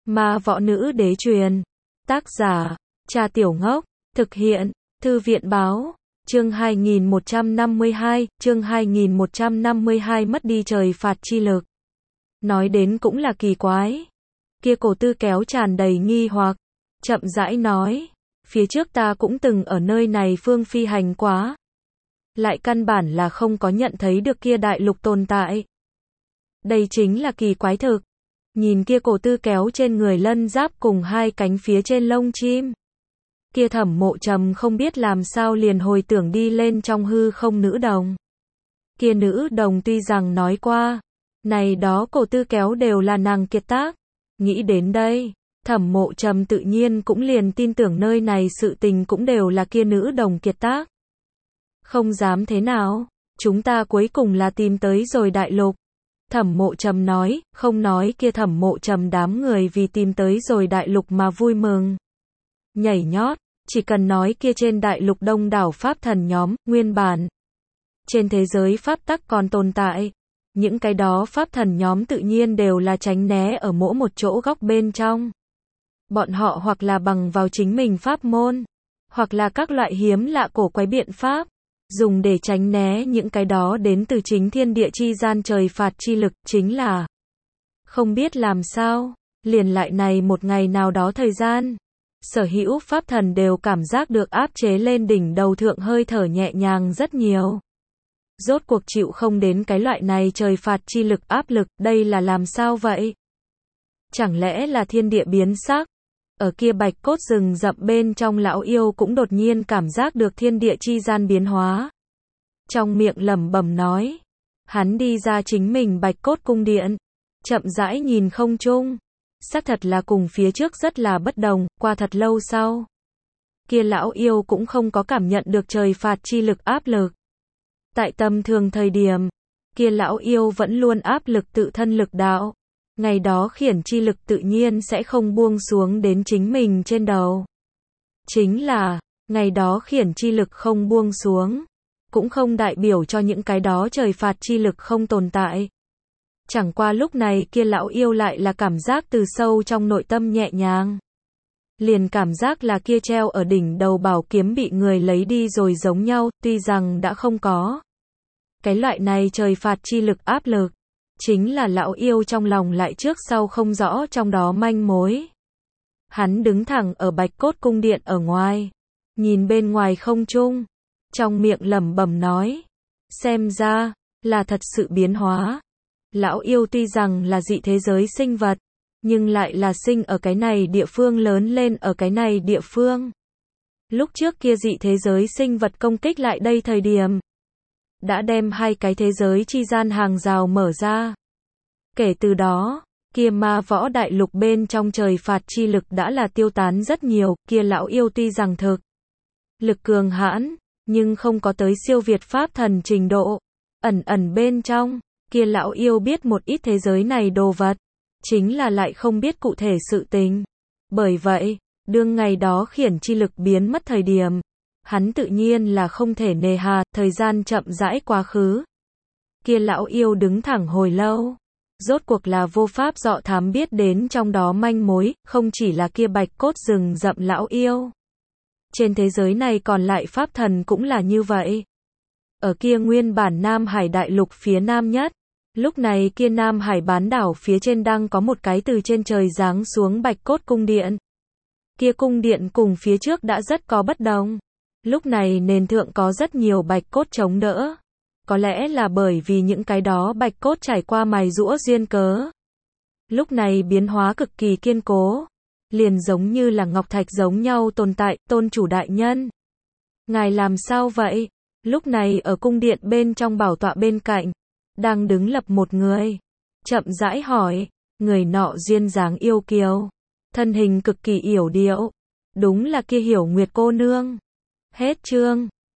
Ma võ nữ đế truyền. Tác giả, Trà Tiểu Ngốc. Thực hiện, Thư viện báo. Chương 2152, chương 2152 mất đi trời phạt chi lực. Nói đến cũng là kỳ quái. Kia cổ tư kéo tràn đầy nghi hoặc, chậm rãi nói, phía trước ta cũng từng ở nơi này phương phi hành quá. Lại căn bản là không có nhận thấy được kia đại lục tồn tại. Đây chính là kỳ quái thực. Nhìn kia cổ tư kéo trên người lân giáp cùng hai cánh phía trên lông chim. Kia Thẩm Mộ Trầm không biết làm sao liền hồi tưởng đi lên trong hư không nữ đồng. Kia nữ đồng tuy rằng nói qua, này đó cổ tư kéo đều là nàng kiệt tác. Nghĩ đến đây, Thẩm Mộ Trầm tự nhiên cũng liền tin tưởng nơi này sự tình cũng đều là kia nữ đồng kiệt tác. Không dám thế nào, chúng ta cuối cùng là tìm tới rồi đại lục. Thẩm Mộ Trầm nói, không nói kia Thẩm Mộ Trầm đám người vì tìm tới rồi đại lục mà vui mừng. Nhảy nhót, chỉ cần nói kia trên đại lục đông đảo pháp thần nhóm, nguyên bản. Trên thế giới pháp tắc còn tồn tại. Những cái đó pháp thần nhóm tự nhiên đều là tránh né ở mỗi một chỗ góc bên trong. Bọn họ hoặc là bằng vào chính mình pháp môn, hoặc là các loại hiếm lạ cổ quái biện pháp, dùng để tránh né những cái đó đến từ chính thiên địa chi gian trời phạt chi lực, chính là không biết làm sao, liền lại này một ngày nào đó thời gian, sở hữu pháp thần đều cảm giác được áp chế lên đỉnh đầu thượng hơi thở nhẹ nhàng rất nhiều. Rốt cuộc chịu không đến cái loại này trời phạt chi lực áp lực, đây là làm sao vậy? Chẳng lẽ là thiên địa biến sắc? Ở kia bạch cốt rừng rậm bên trong lão yêu cũng đột nhiên cảm giác được thiên địa chi gian biến hóa. Trong miệng lẩm bẩm nói. Hắn đi ra chính mình bạch cốt cung điện. Chậm rãi nhìn không trung. Xác thật là cùng phía trước rất là bất đồng, qua thật lâu sau. Kia lão yêu cũng không có cảm nhận được trời phạt chi lực áp lực. Tại tâm thường thời điểm, kia lão yêu vẫn luôn áp lực tự thân lực đạo. Ngày đó khiển chi lực tự nhiên sẽ không buông xuống đến chính mình trên đầu. Chính là, ngày đó khiển chi lực không buông xuống, cũng không đại biểu cho những cái đó trời phạt chi lực không tồn tại. Chẳng qua lúc này kia lão yêu lại là cảm giác từ sâu trong nội tâm nhẹ nhàng. Liền cảm giác là kia treo ở đỉnh đầu bảo kiếm bị người lấy đi rồi giống nhau, tuy rằng đã không có. Cái loại này trời phạt chi lực áp lực. Chính là lão yêu trong lòng lại trước sau không rõ trong đó manh mối. Hắn đứng thẳng ở bạch cốt cung điện ở ngoài. Nhìn bên ngoài không trung. Trong miệng lẩm bẩm nói. Xem ra, là thật sự biến hóa. Lão yêu tuy rằng là dị thế giới sinh vật. Nhưng lại là sinh ở cái này địa phương lớn lên ở cái này địa phương. Lúc trước kia dị thế giới sinh vật công kích lại đây thời điểm. Đã đem hai cái thế giới chi gian hàng rào mở ra. Kể từ đó, kia ma võ đại lục bên trong trời phạt chi lực đã là tiêu tán rất nhiều, kia lão yêu tuy rằng thực lực cường hãn, nhưng không có tới siêu việt pháp thần trình độ. Ẩn bên trong, kia lão yêu biết một ít thế giới này đồ vật, chính là lại không biết cụ thể sự tình. Bởi vậy, đương ngày đó khiển chi lực biến mất thời điểm, hắn tự nhiên là không thể nề hà, thời gian chậm rãi quá khứ. Kia lão yêu đứng thẳng hồi lâu. Rốt cuộc là vô pháp dọ thám biết đến trong đó manh mối, không chỉ là kia bạch cốt rừng rậm lão yêu. Trên thế giới này còn lại pháp thần cũng là như vậy. Ở kia nguyên bản Nam Hải đại lục phía nam nhất. Lúc này kia Nam Hải bán đảo phía trên đang có một cái từ trên trời giáng xuống bạch cốt cung điện. Kia cung điện cùng phía trước đã rất có bất đồng. Lúc này nền thượng có rất nhiều bạch cốt chống đỡ. Có lẽ là bởi vì những cái đó bạch cốt trải qua mài giũa duyên cớ. Lúc này biến hóa cực kỳ kiên cố. Liền giống như là ngọc thạch giống nhau tồn tại, tôn chủ đại nhân. Ngài làm sao vậy? Lúc này ở cung điện bên trong bảo tọa bên cạnh. Đang đứng lập một người. Chậm rãi hỏi. Người nọ duyên dáng yêu kiều. Thân hình cực kỳ yểu điệu. Đúng là kia Hiểu Nguyệt cô nương. Hết chương.